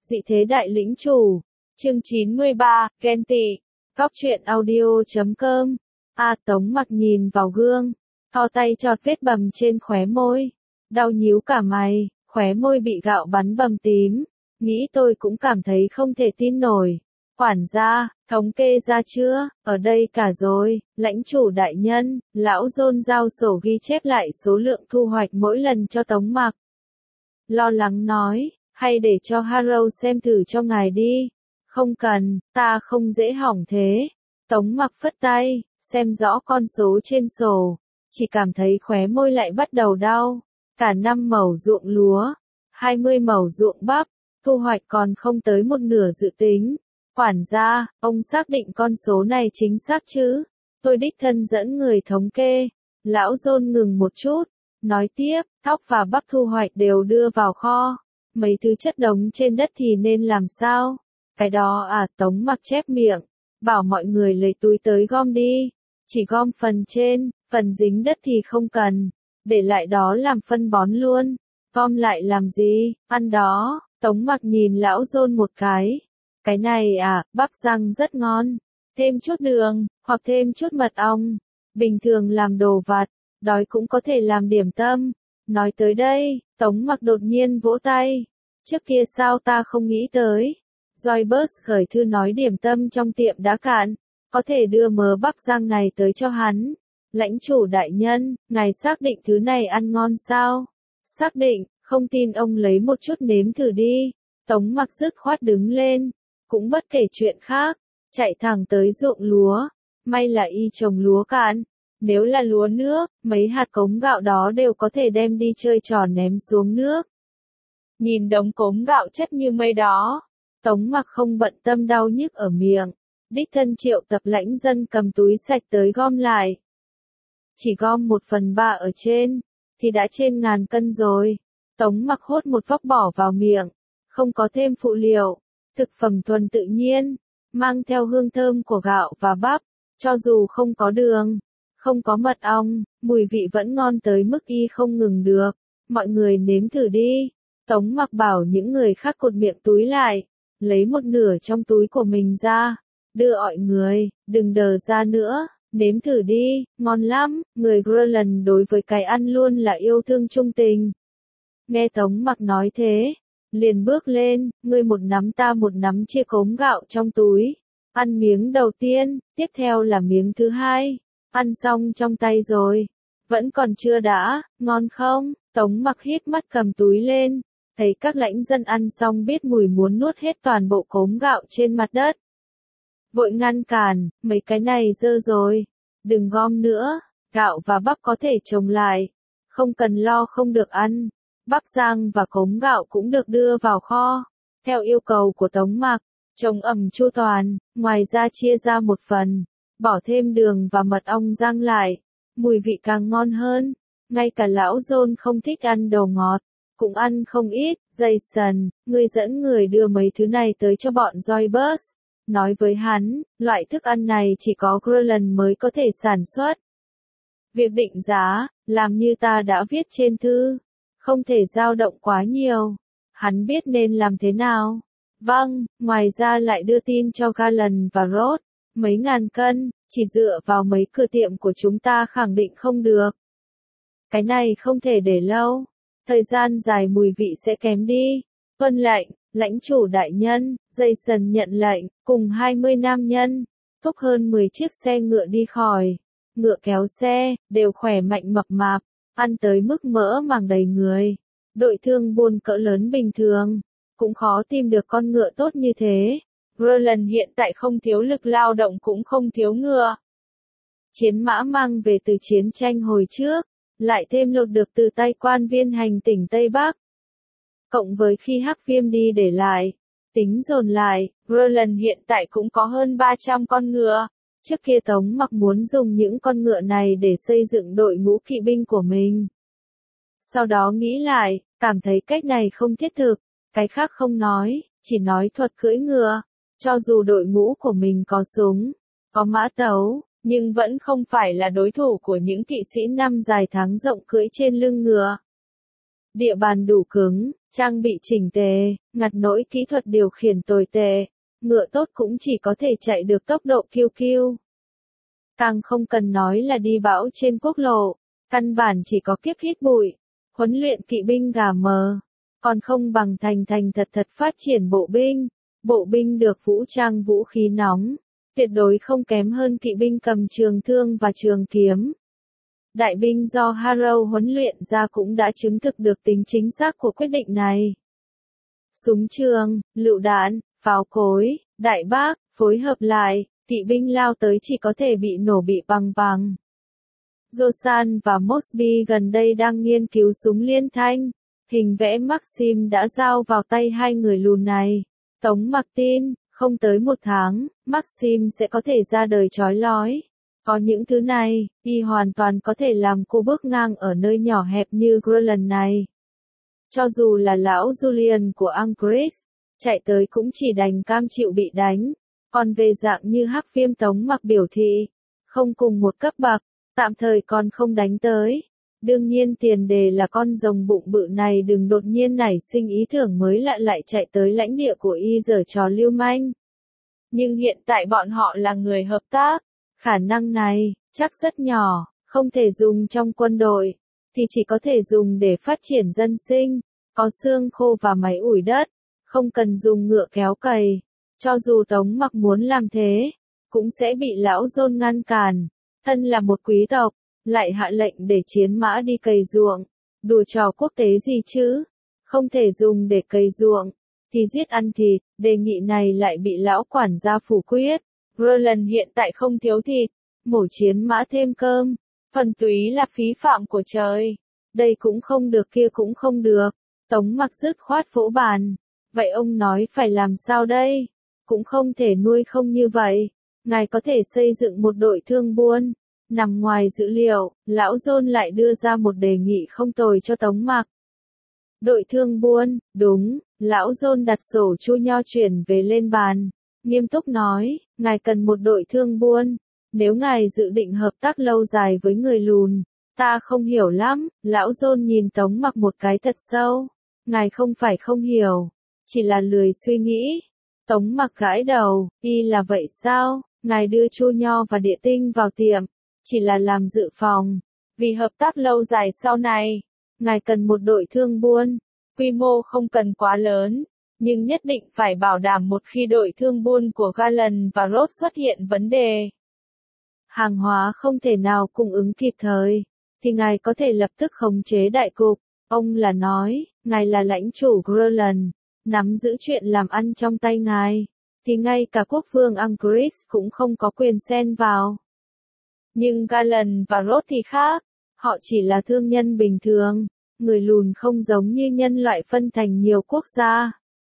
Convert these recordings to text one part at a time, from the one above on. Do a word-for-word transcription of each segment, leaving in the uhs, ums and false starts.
Dị thế đại lĩnh chủ. Chương chín mươi ba, ghen tị. Góc truyện audio chấm com. A Tống Mặc nhìn vào gương, thò tay chọt vết bầm trên khóe môi. Đau nhíu cả mày, khóe môi bị gạo bắn bầm tím. Nghĩ tôi cũng cảm thấy không thể tin nổi. Quản gia, thống kê ra chưa, ở đây cả rồi, lãnh chủ đại nhân, lão John giao sổ ghi chép lại số lượng thu hoạch mỗi lần cho Tống Mặc. Lo lắng nói, hay để cho Harrow xem thử cho ngài đi. Không cần, ta không dễ hỏng thế. Tống Mặc phất tay, xem rõ con số trên sổ, chỉ cảm thấy khóe môi lại bắt đầu đau. Cả năm mẩu ruộng lúa, hai mươi mẩu ruộng bắp, thu hoạch còn không tới một nửa dự tính. Quản gia, ông xác định con số này chính xác chứ? Tôi đích thân dẫn người thống kê. Lão John ngừng một chút, nói tiếp, thóc và bắp thu hoạch đều đưa vào kho. Mấy thứ chất đống trên đất thì nên làm sao? Cái đó à, Tống Mặc chép miệng, bảo mọi người lấy túi tới gom đi. Chỉ gom phần trên, phần dính đất thì không cần, để lại đó làm phân bón luôn. Gom lại làm gì, ăn đó. Tống Mặc nhìn lão John một cái. Cái này à, bắp rang rất ngon. Thêm chút đường, hoặc thêm chút mật ong. Bình thường làm đồ vặt, đói cũng có thể làm điểm tâm. Nói tới đây, Tống Mặc đột nhiên vỗ tay. Trước kia sao ta không nghĩ tới. Joybus khởi thư nói điểm tâm trong tiệm đã cạn. Có thể đưa mớ bắp rang này tới cho hắn. Lãnh chủ đại nhân, ngài xác định thứ này ăn ngon sao? Xác định, không tin ông lấy một chút nếm thử đi. Tống Mặc dứt khoát đứng lên. Cũng bất kể chuyện khác, chạy thẳng tới ruộng lúa. May là y trồng lúa cạn. Nếu là lúa nước, mấy hạt cống gạo đó đều có thể đem đi chơi trò ném xuống nước. Nhìn đống cống gạo chất như mây đó, Tống Mặc không bận tâm đau nhức ở miệng. Đích thân triệu tập lãnh dân cầm túi sạch tới gom lại. Chỉ gom một phần ba ở trên, thì đã trên ngàn cân rồi. Tống Mặc hốt một vóc bỏ vào miệng, không có thêm phụ liệu. Thực phẩm thuần tự nhiên, mang theo hương thơm của gạo và bắp, cho dù không có đường, không có mật ong, mùi vị vẫn ngon tới mức y không ngừng được. Mọi người nếm thử đi. Tống Mặc bảo những người khác cột miệng túi lại, lấy một nửa trong túi của mình ra, đưa mọi người, đừng đờ ra nữa, nếm thử đi, ngon lắm. Người Groenland đối với cái ăn luôn là yêu thương trung tình. Nghe Tống Mặc nói thế, liền bước lên, ngươi một nắm ta một nắm chia cống gạo trong túi. Ăn miếng đầu tiên, tiếp theo là miếng thứ hai. Ăn xong trong tay rồi. Vẫn còn chưa đã, ngon không? Tống Mặc hít mắt cầm túi lên. Thấy các lãnh dân ăn xong biết mùi muốn nuốt hết toàn bộ cống gạo trên mặt đất. Vội ngăn cản, mấy cái này dơ rồi. Đừng gom nữa, gạo và bắp có thể trồng lại. Không cần lo không được ăn. Bắp rang và cống gạo cũng được đưa vào kho. Theo yêu cầu của Tống Mặc, trồng ẩm chu toàn, ngoài ra chia ra một phần, bỏ thêm đường và mật ong rang lại, mùi vị càng ngon hơn. Ngay cả lão John không thích ăn đồ ngọt, cũng ăn không ít. Jason, ngươi dẫn người đưa mấy thứ này tới cho bọn Joybus. Nói với hắn, loại thức ăn này chỉ có Groenland mới có thể sản xuất. Việc định giá, làm như ta đã viết trên thư. Không thể dao động quá nhiều. Hắn biết nên làm thế nào. Vâng, ngoài ra lại đưa tin cho Galen và Roth. Mấy ngàn cân, chỉ dựa vào mấy cửa tiệm của chúng ta khẳng định không được. Cái này không thể để lâu. Thời gian dài mùi vị sẽ kém đi. Vâng lệnh, lãnh chủ đại nhân. Jason nhận lệnh, cùng hai mươi nam nhân. Thúc hơn mười chiếc xe ngựa đi khỏi. Ngựa kéo xe, đều khỏe mạnh mập mạp. Ăn tới mức mỡ màng đầy người. Đội thương buôn cỡ lớn bình thường, cũng khó tìm được con ngựa tốt như thế. Groenland hiện tại không thiếu lực lao động cũng không thiếu ngựa. Chiến mã mang về từ chiến tranh hồi trước, lại thêm lột được từ tay quan viên hành tỉnh Tây Bắc. Cộng với khi Hắc Viêm đi để lại, tính dồn lại, Groenland hiện tại cũng có hơn ba trăm con ngựa. Trước kia Tống Mặc muốn dùng những con ngựa này để xây dựng đội ngũ kỵ binh của mình. Sau đó nghĩ lại, cảm thấy cách này không thiết thực, cái khác không nói, chỉ nói thuật cưỡi ngựa. Cho dù đội ngũ của mình có súng, có mã tấu, nhưng vẫn không phải là đối thủ của những kỵ sĩ năm dài tháng rộng cưỡi trên lưng ngựa. Địa bàn đủ cứng, trang bị chỉnh tề, ngặt nỗi kỹ thuật điều khiển tồi tệ, ngựa tốt cũng chỉ có thể chạy được tốc độ kiu kiu. Càng không cần nói là đi bão trên quốc lộ, căn bản chỉ có kiếp hít bụi, huấn luyện kỵ binh gà mờ, còn không bằng thành thành thật thật phát triển bộ binh, bộ binh được vũ trang vũ khí nóng, tuyệt đối không kém hơn kỵ binh cầm trường thương và trường kiếm. Đại binh do Harrow huấn luyện ra cũng đã chứng thực được tính chính xác của quyết định này. Súng trường, lựu đạn, pháo cối, đại bác, phối hợp lại, kỵ binh lao tới chỉ có thể bị nổ bị bằng bằng. Josan và Mosby gần đây đang nghiên cứu súng liên thanh, hình vẽ Maxim đã giao vào tay hai người lùn này. Tống mặc tin, không tới một tháng, Maxim sẽ có thể ra đời chói lói. Có những thứ này, y hoàn toàn có thể làm cô bước ngang ở nơi nhỏ hẹp như Groenland này. Cho dù là lão Julian của Anchorage, chạy tới cũng chỉ đành cam chịu bị đánh. Còn về dạng như Hắc Viêm Tống mặc biểu thị, không cùng một cấp bậc, tạm thời còn không đánh tới. Đương nhiên tiền đề là con rồng bụng bự này đừng đột nhiên nảy sinh ý tưởng mới lạ lại chạy tới lãnh địa của y giở trò lưu manh. Nhưng hiện tại bọn họ là người hợp tác. Khả năng này, chắc rất nhỏ, không thể dùng trong quân đội, thì chỉ có thể dùng để phát triển dân sinh, có xương khô và máy ủi đất, không cần dùng ngựa kéo cày. Cho dù Tống mặc muốn làm thế, cũng sẽ bị lão John ngăn cản. Thân là một quý tộc, lại hạ lệnh để chiến mã đi cày ruộng, đùa trò quốc tế gì chứ, không thể dùng để cày ruộng, thì giết ăn thịt, đề nghị này lại bị lão quản gia phủ quyết. Roland hiện tại không thiếu thịt, mổ chiến mã thêm cơm, thuần túy là phí phạm của trời. Đây cũng không được kia cũng không được. Tống mặc dứt khoát vỗ bàn. Vậy ông nói phải làm sao đây? Cũng không thể nuôi không như vậy. Ngài có thể xây dựng một đội thương buôn. Nằm ngoài dữ liệu, lão John lại đưa ra một đề nghị không tồi cho Tống mặc. Đội thương buôn, đúng, lão John đặt sổ chu nho chuyển về lên bàn. Nghiêm túc nói, ngài cần một đội thương buôn. Nếu ngài dự định hợp tác lâu dài với người lùn, ta không hiểu lắm. Lão John nhìn Tống mặc một cái thật sâu. Ngài không phải không hiểu, chỉ là lười suy nghĩ. Tống mặc gãi đầu, y là vậy sao? Ngài đưa chu nho và địa tinh vào tiệm, chỉ là làm dự phòng. Vì hợp tác lâu dài sau này, ngài cần một đội thương buôn. Quy mô không cần quá lớn, nhưng nhất định phải bảo đảm một khi đội thương buôn của Garland và Roth xuất hiện vấn đề. Hàng hóa không thể nào cung ứng kịp thời, thì ngài có thể lập tức khống chế đại cục. Ông là nói, ngài là lãnh chủ Groenland, nắm giữ chuyện làm ăn trong tay ngài, thì ngay cả quốc vương Anchorage cũng không có quyền xen vào. Nhưng Garland và Roth thì khác, họ chỉ là thương nhân bình thường, người lùn không giống như nhân loại phân thành nhiều quốc gia.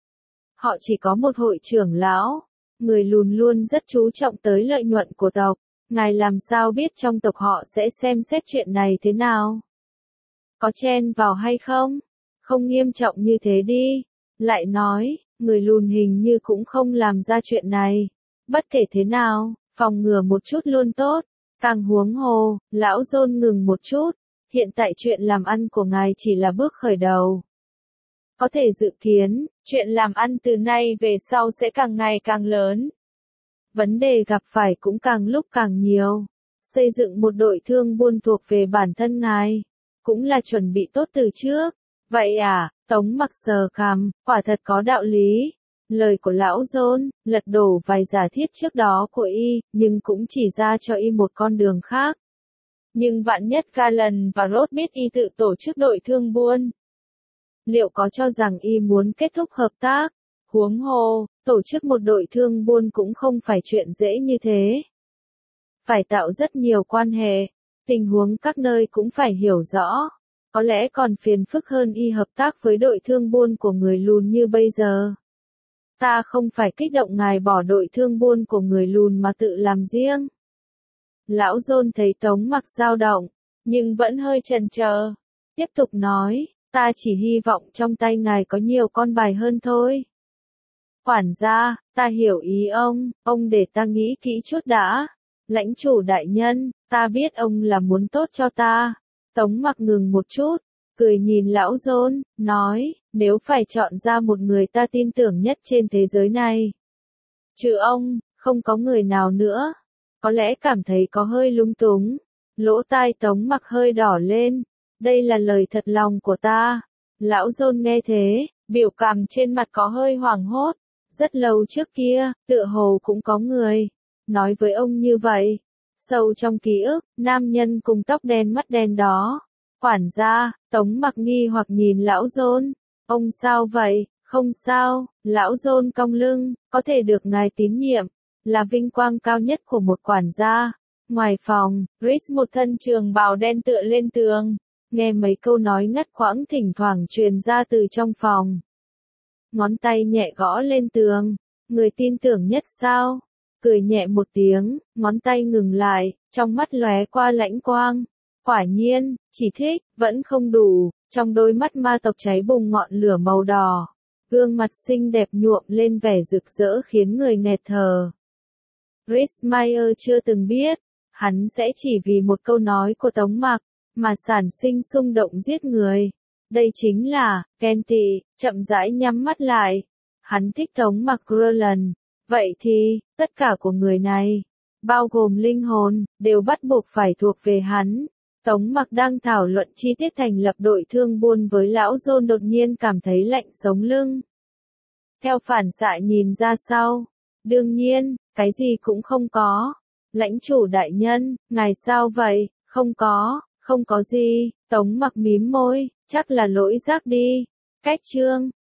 Họ chỉ có một hội trưởng lão, người lùn luôn rất chú trọng tới lợi nhuận của tộc, ngài làm sao biết trong tộc họ sẽ xem xét chuyện này thế nào? Có chen vào hay không? Không nghiêm trọng như thế đi. Lại nói, người lùn hình như cũng không làm ra chuyện này. Bất kể thế nào, phòng ngừa một chút luôn tốt. Càng huống hồ, lão John ngừng một chút. Hiện tại chuyện làm ăn của ngài chỉ là bước khởi đầu. Có thể dự kiến, chuyện làm ăn từ nay về sau sẽ càng ngày càng lớn. Vấn đề gặp phải cũng càng lúc càng nhiều. Xây dựng một đội thương buôn thuộc về bản thân ngài, cũng là chuẩn bị tốt từ trước. Vậy à, Tống mặc sờ cằm, quả thật có đạo lý. Lời của lão John, lật đổ vài giả thiết trước đó của y, nhưng cũng chỉ ra cho y một con đường khác. Nhưng vạn nhất Garland và Roth biết y tự tổ chức đội thương buôn. Liệu có cho rằng y muốn kết thúc hợp tác? Huống hồ, tổ chức một đội thương buôn cũng không phải chuyện dễ như thế. Phải tạo rất nhiều quan hệ, tình huống các nơi cũng phải hiểu rõ. Có lẽ còn phiền phức hơn y hợp tác với đội thương buôn của người lùn như bây giờ. Ta không phải kích động ngài bỏ đội thương buôn của người lùn mà tự làm riêng. Lão John thấy Tống mặc dao động, nhưng vẫn hơi chần chờ. Tiếp tục nói, ta chỉ hy vọng trong tay ngài có nhiều con bài hơn thôi. Quản gia, ta hiểu ý ông, ông để ta nghĩ kỹ chút đã. Lãnh chủ đại nhân, ta biết ông là muốn tốt cho ta. Tống mặc ngừng một chút, cười nhìn lão John, nói, nếu phải chọn ra một người ta tin tưởng nhất trên thế giới này. Trừ ông, không có người nào nữa. Có lẽ cảm thấy có hơi lung túng. Lỗ tai Tống Mặc hơi đỏ lên. Đây là lời thật lòng của ta. Lão John nghe thế, biểu cảm trên mặt có hơi hoảng hốt. Rất lâu trước kia, tựa hồ cũng có người nói với ông như vậy. Sâu trong ký ức, nam nhân cùng tóc đen mắt đen đó. Quản gia, Tống Mặc nghi hoặc nhìn lão John. Ông sao vậy? Không sao, lão John cong lưng, có thể được ngài tín nhiệm, là vinh quang cao nhất của một quản gia. Ngoài phòng, Chris một thân trường bào đen tựa lên tường, nghe mấy câu nói ngắt quãng thỉnh thoảng truyền ra từ trong phòng. Ngón tay nhẹ gõ lên tường, người tin tưởng nhất sao? Cười nhẹ một tiếng, ngón tay ngừng lại, trong mắt lóe qua lãnh quang. Quả nhiên, chỉ thích, vẫn không đủ, trong đôi mắt ma tộc cháy bùng ngọn lửa màu đỏ. Gương mặt xinh đẹp nhuộm lên vẻ rực rỡ khiến người nghẹt thở. Chris Meyer chưa từng biết, hắn sẽ chỉ vì một câu nói của Tống Mặc, mà sản sinh xung động giết người. Đây chính là, Kenty, chậm rãi nhắm mắt lại. Hắn thích Tống Mặc Roland. Vậy thì, tất cả của người này, bao gồm linh hồn, đều bắt buộc phải thuộc về hắn. Tống Mặc đang thảo luận chi tiết thành lập đội thương buôn với lão John đột nhiên cảm thấy lạnh sống lưng. Theo phản xạ nhìn ra sau. Đương nhiên, cái gì cũng không có. Lãnh chủ đại nhân, ngài sao vậy? Không có, không có gì. Tống Mặc mím môi, chắc là lỗi giác đi. Cách chương.